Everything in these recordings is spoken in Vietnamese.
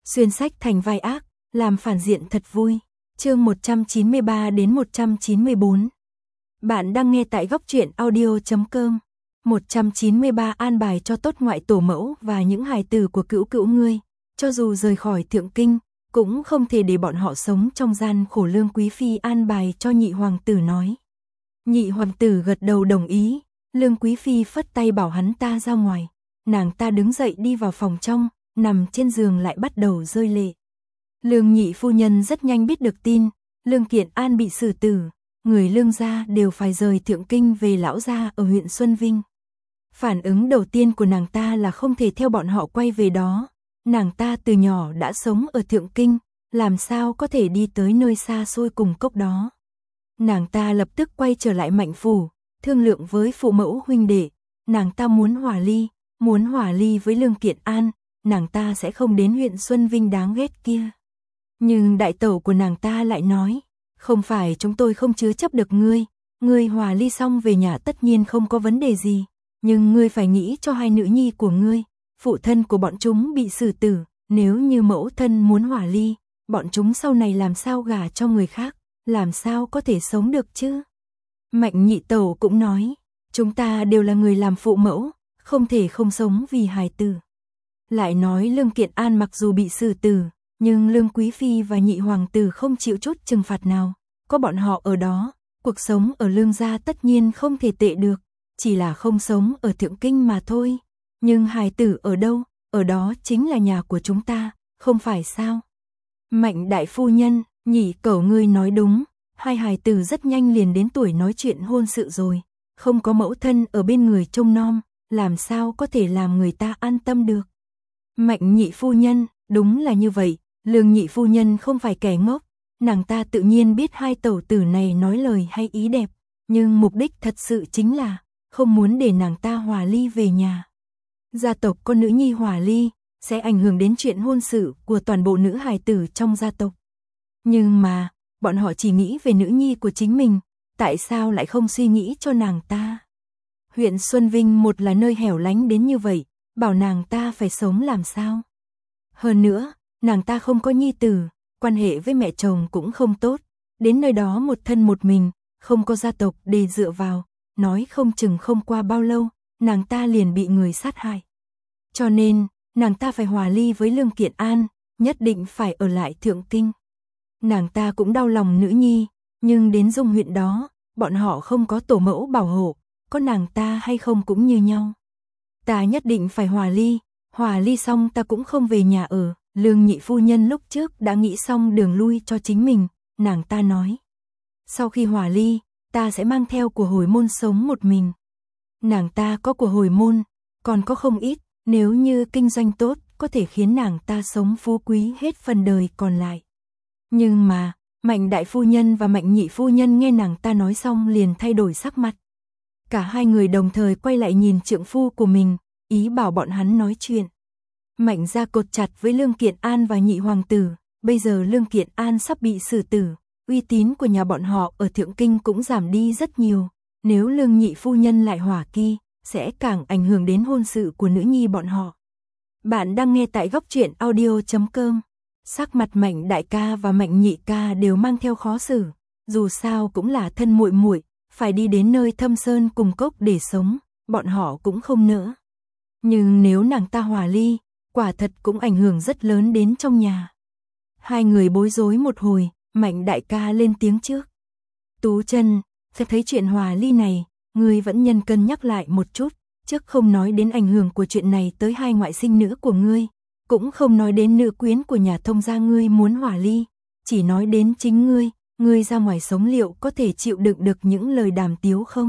xuyên sách thành vai ác, làm phản diện thật vui. Chương 193 đến 194. Bạn đang nghe tại góc truyện audio.com. 193 an bài cho tốt ngoại tổ mẫu và những hài tử của cữu cữu ngươi, cho dù rời khỏi thượng kinh, cũng không thể để bọn họ sống trong gian khổ. Lương Quý Phi an bài cho nhị hoàng tử nói. Nhị hoàng tử gật đầu đồng ý, Lương Quý Phi phất tay bảo hắn ta ra ngoài. Nàng ta đứng dậy đi vào phòng trong, nằm trên giường lại bắt đầu rơi lệ. Lương nhị phu nhân rất nhanh biết được tin, Lương Kiện An bị xử tử, người Lương gia đều phải rời thượng kinh về lão gia ở huyện Xuân Vinh. Phản ứng đầu tiên của nàng ta là không thể theo bọn họ quay về đó, nàng ta từ nhỏ đã sống ở thượng kinh, làm sao có thể đi tới nơi xa xôi cùng cốc đó. Nàng ta lập tức quay trở lại Mạnh phủ, thương lượng với phụ mẫu huynh đệ, nàng ta muốn hòa ly với Lương Kiện An, nàng ta sẽ không đến huyện Xuân Vinh đáng ghét kia. Nhưng đại tẩu của nàng ta lại nói, không phải chúng tôi không chứa chấp được ngươi hòa ly xong về nhà tất nhiên không có vấn đề gì, nhưng ngươi phải nghĩ cho hai nữ nhi của ngươi, phụ thân của bọn chúng bị xử tử, nếu như mẫu thân muốn hòa ly, bọn chúng sau này làm sao gả cho người khác, làm sao có thể sống được chứ. Mạnh nhị tẩu cũng nói, chúng ta đều là người làm phụ mẫu, không thể không sống vì hài tử. Lại nói Lương Kiện An mặc dù bị xử tử, nhưng Lương Quý Phi và nhị hoàng tử không chịu chút trừng phạt nào, có bọn họ ở đó, cuộc sống ở Lương gia tất nhiên không thể tệ được, chỉ là không sống ở thượng kinh mà thôi. Nhưng hài tử ở đâu, ở đó chính là nhà của chúng ta, không phải sao? Mạnh đại phu nhân, nhị cẩu ngươi nói đúng, hai hài tử rất nhanh liền đến tuổi nói chuyện hôn sự rồi, không có mẫu thân ở bên người trông nom, làm sao có thể làm người ta an tâm được. Mạnh nhị phu nhân, đúng là như vậy, Lương nhị phu nhân không phải kẻ ngốc, nàng ta tự nhiên biết hai tẩu tử này nói lời hay ý đẹp, nhưng mục đích thật sự chính là không muốn để nàng ta hòa ly về nhà. Gia tộc con nữ nhi hòa ly sẽ ảnh hưởng đến chuyện hôn sự của toàn bộ nữ hài tử trong gia tộc. Nhưng mà, bọn họ chỉ nghĩ về nữ nhi của chính mình, tại sao lại không suy nghĩ cho nàng ta? Huyện Xuân Vinh một là nơi hẻo lánh đến như vậy, bảo nàng ta phải sống làm sao? Hơn nữa, nàng ta không có nhi tử, quan hệ với mẹ chồng cũng không tốt, đến nơi đó một thân một mình, không có gia tộc để dựa vào, nói không chừng không qua bao lâu, nàng ta liền bị người sát hại. Cho nên, nàng ta phải hòa ly với Lương Kiện An, nhất định phải ở lại thượng kinh. Nàng ta cũng đau lòng nữ nhi, nhưng đến Dung huyện đó, bọn họ không có tổ mẫu bảo hộ, có nàng ta hay không cũng như nhau. Ta nhất định phải hòa ly xong ta cũng không về nhà ở. Lương nhị phu nhân lúc trước đã nghĩ xong đường lui cho chính mình, nàng ta nói. Sau khi hòa ly, ta sẽ mang theo của hồi môn sống một mình. Nàng ta có của hồi môn, còn có không ít, nếu như kinh doanh tốt, có thể khiến nàng ta sống phú quý hết phần đời còn lại. Nhưng mà, Mạnh đại phu nhân và Mạnh nhị phu nhân nghe nàng ta nói xong liền thay đổi sắc mặt. Cả hai người đồng thời quay lại nhìn trượng phu của mình, ý bảo bọn hắn nói chuyện. Mạnh gia cột chặt với Lương Kiện An và nhị hoàng tử, bây giờ Lương Kiện An sắp bị xử tử, uy tín của nhà bọn họ ở thượng kinh cũng giảm đi rất nhiều, nếu Lương nhị phu nhân lại hỏa kỳ, sẽ càng ảnh hưởng đến hôn sự của nữ nhi bọn họ. Bạn đang nghe tại góc truyện audio.com. Sắc mặt Mạnh đại ca và Mạnh nhị ca đều mang theo khó xử, dù sao cũng là thân muội muội, phải đi đến nơi thâm sơn cùng cốc để sống, bọn họ cũng không nỡ. Nhưng nếu nàng ta hòa ly, quả thật cũng ảnh hưởng rất lớn đến trong nhà. Hai người bối rối một hồi, Mạnh đại ca lên tiếng trước. Tú Chân, sẽ thấy chuyện hòa ly này, ngươi vẫn nhân cân nhắc lại một chút, trước không nói đến ảnh hưởng của chuyện này tới hai ngoại sinh nữ của ngươi, cũng không nói đến nữ quyến của nhà thông gia ngươi muốn hòa ly, chỉ nói đến chính ngươi ra ngoài sống liệu có thể chịu đựng được những lời đàm tiếu không?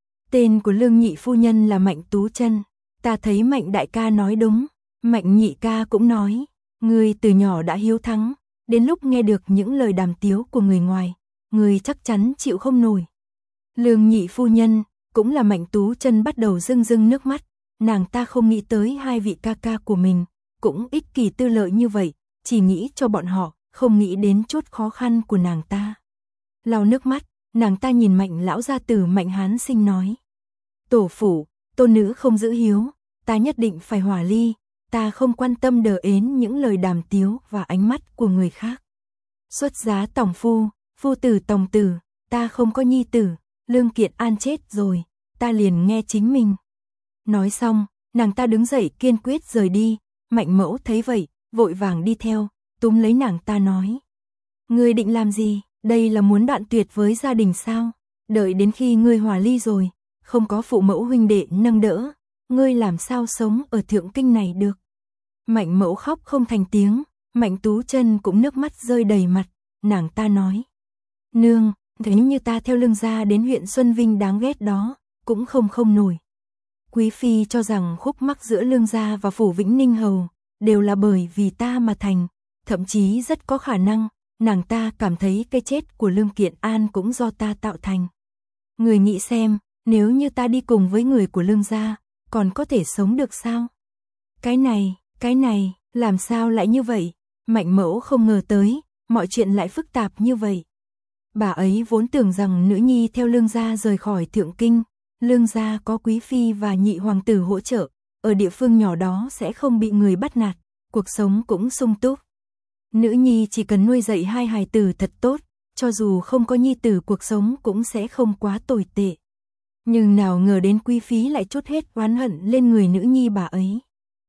Tên của Lương nhị phu nhân là Mạnh Tú Chân, ta thấy Mạnh đại ca nói đúng. Mạnh nhị ca cũng nói, ngươi từ nhỏ đã hiếu thắng, đến lúc nghe được những lời đàm tiếu của người ngoài, ngươi chắc chắn chịu không nổi. Lương nhị phu nhân, cũng là Mạnh Tú Chân bắt đầu rưng rưng nước mắt, nàng ta không nghĩ tới hai vị ca ca của mình, cũng ích kỷ tư lợi như vậy, chỉ nghĩ cho bọn họ, không nghĩ đến chút khó khăn của nàng ta. Lau nước mắt, nàng ta nhìn Mạnh lão gia tử Mạnh Hán Sinh nói. Tổ phụ, tôn nữ không giữ hiếu, ta nhất định phải hòa ly, ta không quan tâm đờ ến những lời đàm tiếu và ánh mắt của người khác. Xuất giá tòng phu, phu tử tòng tử, ta không có nhi tử, Lương Kiện An chết rồi, ta liền nghe chính mình. Nói xong, nàng ta đứng dậy kiên quyết rời đi, Mạnh Mẫu thấy vậy, vội vàng đi theo, túm lấy nàng ta nói. Ngươi định làm gì, đây là muốn đoạn tuyệt với gia đình sao? Đợi đến khi ngươi hòa ly rồi, không có phụ mẫu huynh đệ nâng đỡ, ngươi làm sao sống ở Thượng Kinh này được? Mạnh Mẫu khóc không thành tiếng, Mạnh Tú Chân cũng nước mắt rơi đầy mặt, nàng ta nói. Nương, thế như ta theo Lương gia đến huyện Xuân Vinh đáng ghét đó, cũng không nổi. Quý phi cho rằng khúc mắc giữa Lương gia và phủ Vĩnh Ninh Hầu đều là bởi vì ta mà thành, thậm chí rất có khả năng, nàng ta cảm thấy cái chết của Lương Kiện An cũng do ta tạo thành. Người nghĩ xem, nếu như ta đi cùng với người của Lương gia, còn có thể sống được sao? Cái này, làm sao lại như vậy? Mạnh Mẫu không ngờ tới, mọi chuyện lại phức tạp như vậy. Bà ấy vốn tưởng rằng nữ nhi theo Lương gia rời khỏi Thượng Kinh, Lương gia có quý phi và nhị hoàng tử hỗ trợ, ở địa phương nhỏ đó sẽ không bị người bắt nạt, cuộc sống cũng sung túc. Nữ nhi chỉ cần nuôi dạy hai hài tử thật tốt, cho dù không có nhi tử cuộc sống cũng sẽ không quá tồi tệ. Nhưng nào ngờ đến quý phi lại trút hết oán hận lên người nữ nhi bà ấy.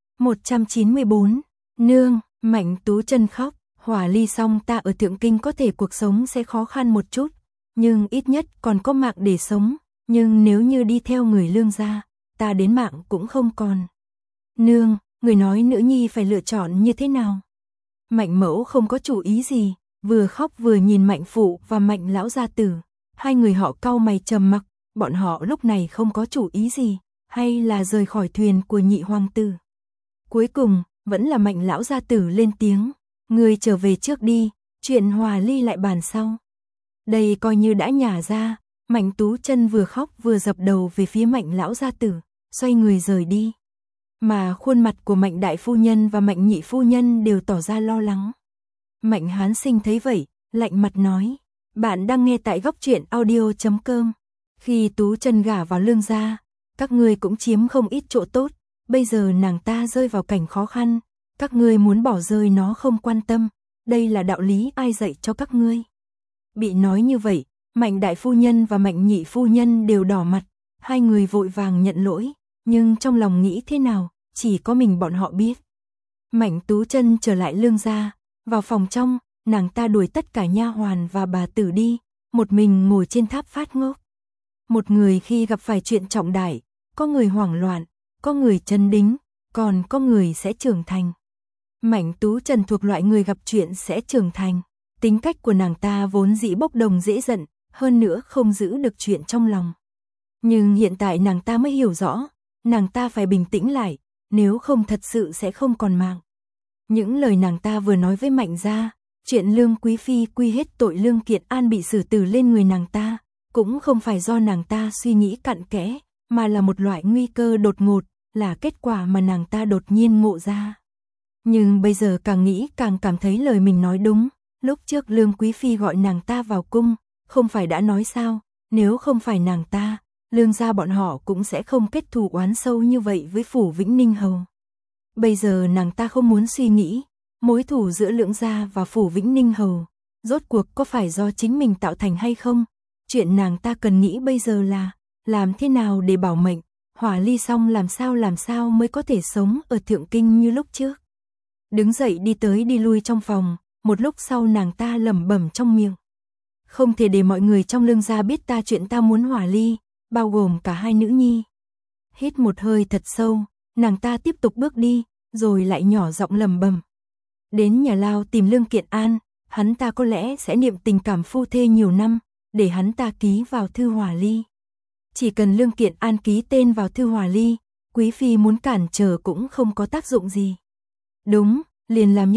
194. Nương, Mạnh Tú Chân khóc, hòa ly xong ta ở Thượng Kinh có thể cuộc sống sẽ khó khăn một chút, nhưng ít nhất còn có mạng để sống, nhưng nếu như đi theo người Lương gia, ta đến mạng cũng không còn. Nương, người nói nữ nhi phải lựa chọn như thế nào? Mạnh Mẫu không có chủ ý gì, vừa khóc vừa nhìn Mạnh phụ và Mạnh lão gia tử, hai người họ cau mày trầm mặc, bọn họ lúc này không có chủ ý gì, hay là rời khỏi thuyền của nhị hoàng tử. Cuối cùng, vẫn là Mạnh lão gia tử lên tiếng, người trở về trước đi, chuyện hòa ly lại bàn sau. Đây coi như đã nhả ra, Mạnh Tú Chân vừa khóc vừa dập đầu về phía Mạnh lão gia tử, xoay người rời đi. Mà khuôn mặt của Mạnh đại phu nhân và Mạnh nhị phu nhân đều tỏ ra lo lắng. Mạnh Hán Sinh thấy vậy, lạnh mặt nói, bạn đang nghe tại goctruyện.audio.com. Khi Tú Chân gả vào Lương gia, các ngươi cũng chiếm không ít chỗ tốt, bây giờ nàng ta rơi vào cảnh khó khăn, các ngươi muốn bỏ rơi nó không quan tâm, đây là đạo lý ai dạy cho các ngươi? Bị nói như vậy, Mạnh đại phu nhân và Mạnh nhị phu nhân đều đỏ mặt, hai người vội vàng nhận lỗi, nhưng trong lòng nghĩ thế nào, chỉ có mình bọn họ biết. Mạnh Tú Chân trở lại Lương gia, vào phòng trong, nàng ta đuổi tất cả nha hoàn và bà tử đi, một mình ngồi trên tháp phát ngốc. Một người khi gặp phải chuyện trọng đại, có người hoảng loạn, có người chấn đính, còn có người sẽ trưởng thành. Mạnh Tú Chân thuộc loại người gặp chuyện sẽ trưởng thành, tính cách của nàng ta vốn dĩ bốc đồng dễ giận, hơn nữa không giữ được chuyện trong lòng. Nhưng hiện tại nàng ta mới hiểu rõ, nàng ta phải bình tĩnh lại, nếu không thật sự sẽ không còn mạng. Những lời nàng ta vừa nói với Mạnh gia, chuyện Lương quý phi quy hết tội Lương Kiện An bị xử tử lên người nàng ta, cũng không phải do nàng ta suy nghĩ cặn kẽ, mà là một loại nguy cơ đột ngột, là kết quả mà nàng ta đột nhiên ngộ ra. Nhưng bây giờ càng nghĩ càng cảm thấy lời mình nói đúng, lúc trước Lương quý phi gọi nàng ta vào cung, không phải đã nói sao, nếu không phải nàng ta, Lương gia bọn họ cũng sẽ không kết thù oán sâu như vậy với phủ Vĩnh Ninh Hầu. Bây giờ nàng ta không muốn suy nghĩ, mối thù giữa Lương gia và phủ Vĩnh Ninh Hầu, rốt cuộc có phải do chính mình tạo thành hay không? Chuyện nàng ta cần nghĩ bây giờ là, làm thế nào để bảo mệnh, hòa ly xong làm sao mới có thể sống ở Thượng Kinh như lúc trước. Đứng dậy đi tới đi lui trong phòng, một lúc sau nàng ta lẩm bẩm trong miệng. Không thể để mọi người trong Lương gia biết ta chuyện ta muốn hòa ly, bao gồm cả hai nữ nhi. Hít một hơi thật sâu, nàng ta tiếp tục bước đi, rồi lại nhỏ giọng lẩm bẩm. Đến nhà lao tìm Lương Kiện An, hắn ta có lẽ sẽ niệm tình cảm phu thê nhiều năm, để hắn ta ký vào thư hòa ly. Chỉ cần Lương Kiện An ký tên vào thư hòa ly, quý phi muốn cản trở cũng không có tác dụng gì. Đúng, liền làm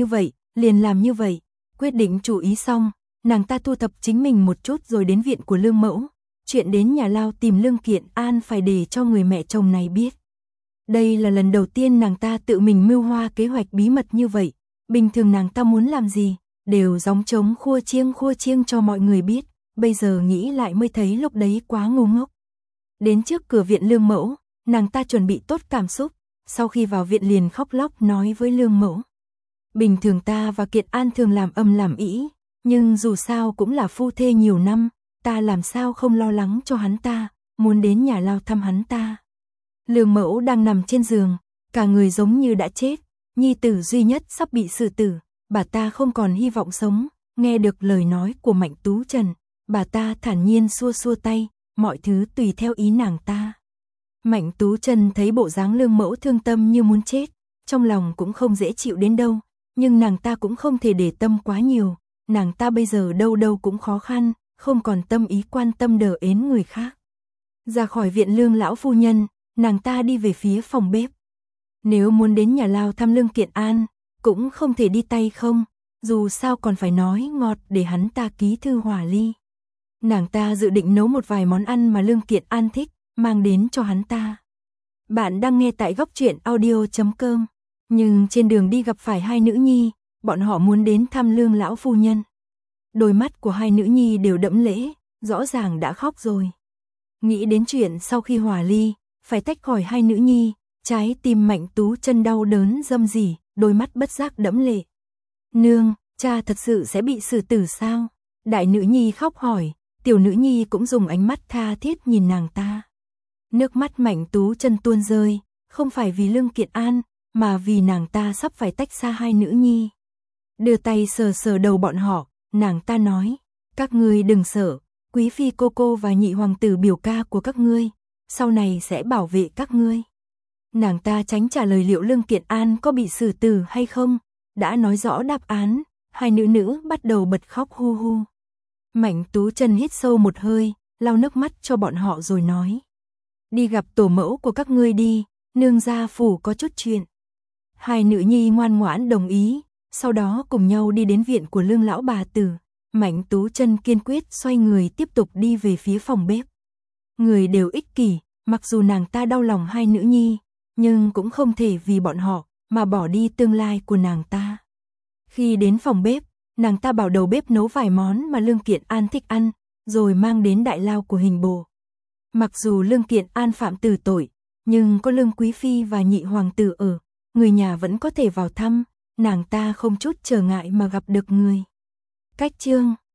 như vậy, quyết định chủ ý xong, nàng ta thu thập chính mình một chút rồi đến viện của Lương mẫu. Chuyện đến nhà lao tìm Lương Kiện An phải để cho người mẹ chồng này biết. Đây là lần đầu tiên nàng ta tự mình mưu hoa kế hoạch bí mật như vậy, bình thường nàng ta muốn làm gì, đều gióng trống khua chiêng cho mọi người biết, bây giờ nghĩ lại mới thấy lúc đấy quá ngu ngốc. Đến trước cửa viện Lương mẫu, nàng ta chuẩn bị tốt cảm xúc, sau khi vào viện liền khóc lóc nói với Lương Mẫu. Bình thường ta và Kiệt An thường làm âm làm ĩ, nhưng dù sao cũng là phu thê nhiều năm, ta làm sao không lo lắng cho hắn ta, muốn đến nhà lao thăm hắn ta. Lương Mẫu đang nằm trên giường, cả người giống như đã chết, nhi tử duy nhất sắp bị xử tử, bà ta không còn hy vọng sống, nghe được lời nói của Mạnh Tú Trần, bà ta thản nhiên xua xua tay, mọi thứ tùy theo ý nàng ta. Mạnh Tú Trần thấy bộ dáng Lương Mẫu thương tâm như muốn chết, trong lòng cũng không dễ chịu đến đâu, nhưng nàng ta cũng không thể để tâm quá nhiều, nàng ta bây giờ đâu đâu cũng khó khăn, không còn tâm ý quan tâm đờ ến người khác. Ra khỏi viện Lương lão phu nhân, nàng ta đi về phía phòng bếp. Nếu muốn đến nhà lao thăm Lương Kiện An, cũng không thể đi tay không, dù sao còn phải nói ngọt để hắn ta ký thư hòa ly. Nàng ta dự định nấu một vài món ăn mà Lương Kiện An thích, mang đến cho hắn ta. Bạn đang nghe tại góc truyện audio.com, nhưng trên đường đi gặp phải hai nữ nhi, bọn họ muốn đến thăm Lương lão phu nhân. Đôi mắt của hai nữ nhi đều đẫm lệ, rõ ràng đã khóc rồi. Nghĩ đến chuyện sau khi hòa ly, phải tách khỏi hai nữ nhi, trái tim Mạnh Tú Trân đau đớn râm rỉ, đôi mắt bất giác đẫm lệ. Nương, cha thật sự sẽ bị xử tử sao? Đại nữ nhi khóc hỏi, tiểu nữ nhi cũng dùng ánh mắt tha thiết nhìn nàng ta. Nước mắt Mạnh Tú Trân tuôn rơi, không phải vì Lương Kiện An, mà vì nàng ta sắp phải tách xa hai nữ nhi. Đưa tay sờ sờ đầu bọn họ, nàng ta nói, các ngươi đừng sợ, quý phi cô và nhị hoàng tử biểu ca của các ngươi, sau này sẽ bảo vệ các ngươi. Nàng ta tránh trả lời liệu Lương Kiện An có bị xử tử hay không, đã nói rõ đáp án, hai nữ bắt đầu bật khóc hu hu. Mạnh Tú Trân hít sâu một hơi, lau nước mắt cho bọn họ rồi nói. Đi gặp tổ mẫu của các ngươi đi, nương gia phủ có chút chuyện. Hai nữ nhi ngoan ngoãn đồng ý, sau đó cùng nhau đi đến viện của Lương lão bà tử. Mạnh Tú Trân kiên quyết xoay người tiếp tục đi về phía phòng bếp. Người đều ích kỷ, mặc dù nàng ta đau lòng hai nữ nhi, nhưng cũng không thể vì bọn họ mà bỏ đi tương lai của nàng ta. Khi đến phòng bếp, nàng ta bảo đầu bếp nấu vài món mà Lương Kiện An thích ăn, rồi mang đến đại lao của Hình Bộ. Mặc dù Lương Kiện An phạm tử tội, nhưng có Lương quý phi và nhị hoàng tử ở, người nhà vẫn có thể vào thăm, nàng ta không chút trở ngại mà gặp được người. Cách chương